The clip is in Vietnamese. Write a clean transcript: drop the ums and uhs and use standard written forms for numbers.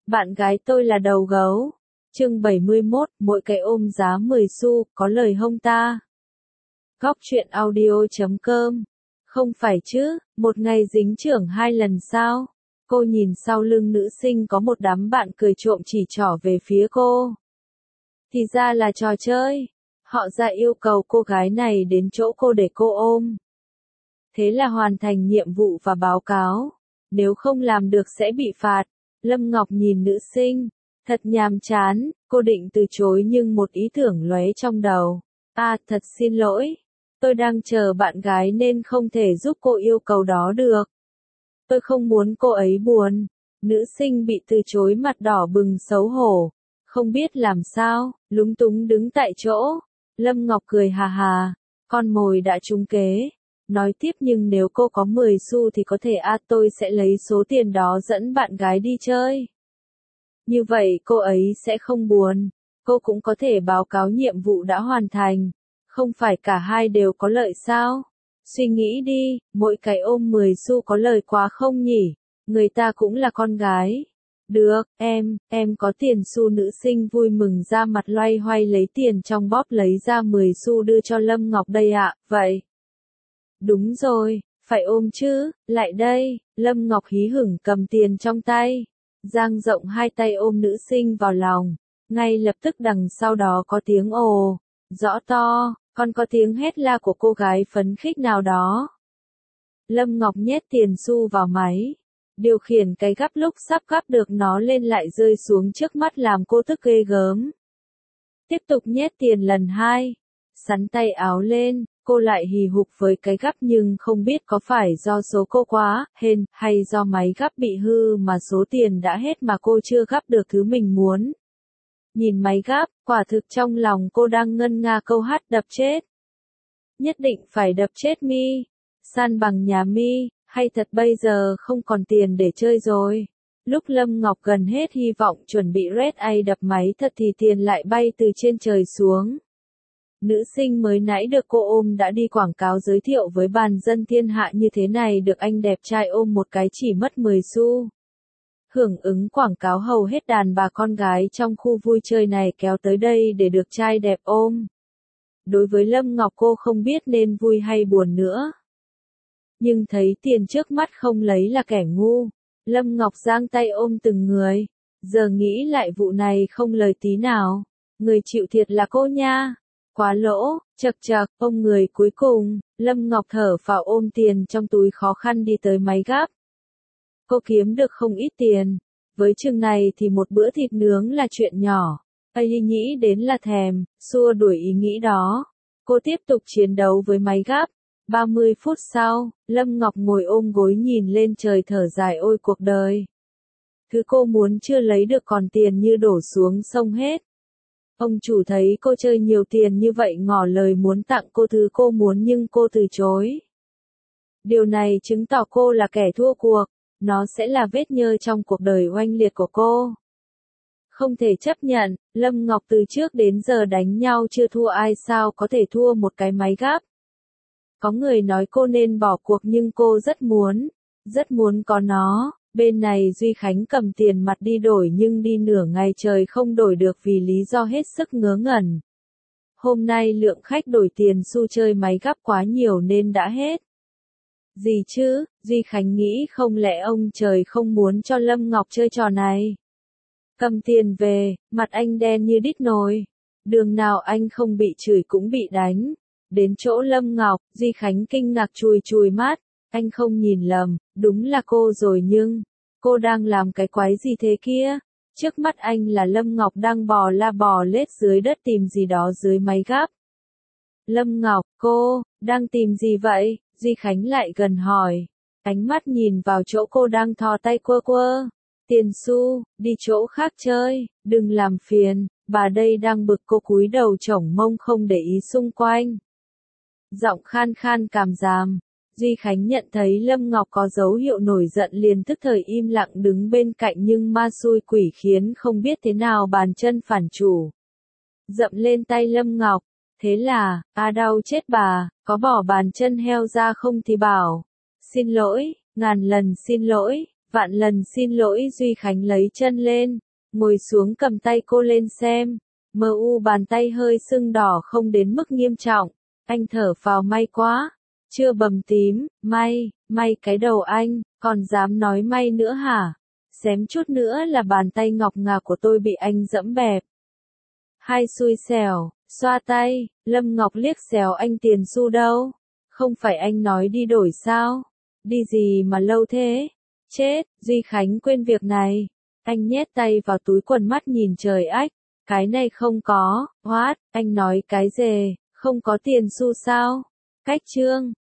Bạn gái tôi là đầu gấu. Chương 71, mỗi cái ôm giá 10 xu, có lời hông ta? Góc truyện audio.com. Không phải chứ, một ngày dính trưởng 2 lần sao? Cô nhìn sau lưng nữ sinh có một đám bạn cười trộm chỉ trỏ về phía cô. Thì ra là trò chơi. Họ ra yêu cầu cô gái này đến chỗ cô để cô ôm. Thế là hoàn thành nhiệm vụ và báo cáo. Nếu không làm được sẽ bị phạt. Lâm Ngọc nhìn nữ sinh. Thật nhàm chán, cô định từ chối nhưng một ý tưởng lóe trong đầu. Thật xin lỗi. Tôi đang chờ bạn gái nên không thể giúp cô yêu cầu đó được. Tôi không muốn cô ấy buồn. Nữ sinh bị từ chối mặt đỏ bừng xấu hổ. Không biết làm sao, lúng túng đứng tại chỗ. Lâm Ngọc cười hà hà. Con mồi đã trúng kế. Nói tiếp nhưng nếu cô có 10 xu thì có thể tôi sẽ lấy số tiền đó dẫn bạn gái đi chơi. Như vậy cô ấy sẽ không buồn. Cô cũng có thể báo cáo nhiệm vụ đã hoàn thành. Không phải cả hai đều có lợi sao? Suy nghĩ đi, mỗi cái ôm 10 xu có lời quá không nhỉ? Người ta cũng là con gái. Được, em có tiền xu. Nữ sinh vui mừng ra mặt loay hoay lấy tiền trong bóp lấy ra 10 xu đưa cho Lâm Ngọc đây ạ, vậy. Đúng rồi, phải ôm chứ, lại đây. Lâm Ngọc hí hửng cầm tiền trong tay. Dang rộng hai tay ôm nữ sinh vào lòng. Ngay lập tức đằng sau đó có tiếng ồ, rõ to, còn có tiếng hét la của cô gái phấn khích nào đó. Lâm Ngọc nhét tiền xu vào máy. Điều khiển cái gắp lúc sắp gắp được nó lên lại rơi xuống trước mắt làm cô tức ghê gớm. Tiếp tục nhét tiền lần 2. Sắn tay áo lên, cô lại hì hục với cái gắp nhưng không biết có phải do số cô quá hên hay do máy gắp bị hư mà số tiền đã hết mà cô chưa gắp được thứ mình muốn. Nhìn máy gắp, quả thực trong lòng cô đang ngân nga câu hát đập chết. Nhất định phải đập chết mi. San bằng nhà mi, hay thật bây giờ không còn tiền để chơi rồi. Lúc Lâm Ngọc gần hết hy vọng chuẩn bị Red A đập máy thật thì tiền lại bay từ trên trời xuống. Nữ sinh mới nãy được cô ôm đã đi quảng cáo giới thiệu với bàn dân thiên hạ như thế này được anh đẹp trai ôm một cái chỉ mất 10 xu. Hưởng ứng quảng cáo hầu hết đàn bà con gái trong khu vui chơi này kéo tới đây để được trai đẹp ôm. Đối với Lâm Ngọc cô không biết nên vui hay buồn nữa. Nhưng thấy tiền trước mắt không lấy là kẻ ngu. Lâm Ngọc giang tay ôm từng người. Giờ nghĩ lại vụ này không lời tí nào. Người chịu thiệt là cô nha. Quá lỗ, chật chật, ôm người cuối cùng. Lâm Ngọc thở phào ôm tiền trong túi khó khăn đi tới máy gắp. Cô kiếm được không ít tiền. Với chừng này thì một bữa thịt nướng là chuyện nhỏ. Nghĩ đến là thèm, xua đuổi ý nghĩ đó. Cô tiếp tục chiến đấu với máy gắp. 30 phút sau, Lâm Ngọc ngồi ôm gối nhìn lên trời thở dài ôi cuộc đời. Thứ cô muốn chưa lấy được còn tiền như đổ xuống sông hết. Ông chủ thấy cô chơi nhiều tiền như vậy ngỏ lời muốn tặng cô thứ cô muốn nhưng cô từ chối. Điều này chứng tỏ cô là kẻ thua cuộc. Nó sẽ là vết nhơ trong cuộc đời oanh liệt của cô. Không thể chấp nhận, Lâm Ngọc từ trước đến giờ đánh nhau chưa thua ai sao có thể thua một cái máy gắp. Có người nói cô nên bỏ cuộc nhưng cô rất muốn có nó. Bên này Duy Khánh cầm tiền mặt đi đổi nhưng đi nửa ngày trời không đổi được vì lý do hết sức ngớ ngẩn. Hôm nay lượng khách đổi tiền xu chơi máy gắp quá nhiều nên đã hết. Gì chứ, Duy Khánh nghĩ không lẽ ông trời không muốn cho Lâm Ngọc chơi trò này. Cầm tiền về, mặt anh đen như đít nồi. Đường nào anh không bị chửi cũng bị đánh. Đến chỗ Lâm Ngọc, Duy Khánh kinh ngạc chùi mắt. Anh không nhìn lầm, đúng là cô rồi nhưng, cô đang làm cái quái gì thế kia? Trước mắt anh là Lâm Ngọc đang bò la bò lết dưới đất tìm gì đó dưới máy gắp. Lâm Ngọc, cô, đang tìm gì vậy? Duy Khánh lại gần hỏi. Ánh mắt nhìn vào chỗ cô đang thò tay quơ. Tiền xu, đi chỗ khác chơi, đừng làm phiền, bà đây đang bực. Cô cúi đầu chổng mông không để ý xung quanh. Giọng khan khan cảm giảm. Duy Khánh nhận thấy Lâm Ngọc có dấu hiệu nổi giận liền tức thời im lặng đứng bên cạnh nhưng ma xui quỷ khiến không biết thế nào bàn chân phản chủ. Dậm lên tay Lâm Ngọc. Thế là, đau chết bà, có bỏ bàn chân heo ra không thì bảo. Xin lỗi, ngàn lần xin lỗi, Vạn lần xin lỗi. Duy Khánh lấy chân lên, ngồi xuống cầm tay cô lên xem. Bàn tay hơi sưng đỏ không đến mức nghiêm trọng. Anh thở phào may quá. Chưa bầm tím, may cái đầu anh, còn dám nói may nữa hả? Xém chút nữa là bàn tay ngọc ngà của tôi bị anh dẫm bẹp. Hai xui xẻo, xoa tay, Lâm Ngọc liếc xéo anh tiền xu đâu? Không phải anh nói đi đổi sao? Đi gì mà lâu thế? Chết, Duy Khánh quên việc này. Anh nhét tay vào túi quần mắt nhìn trời ách. Cái này không có, anh nói cái gì, không có tiền xu sao? Cách trương.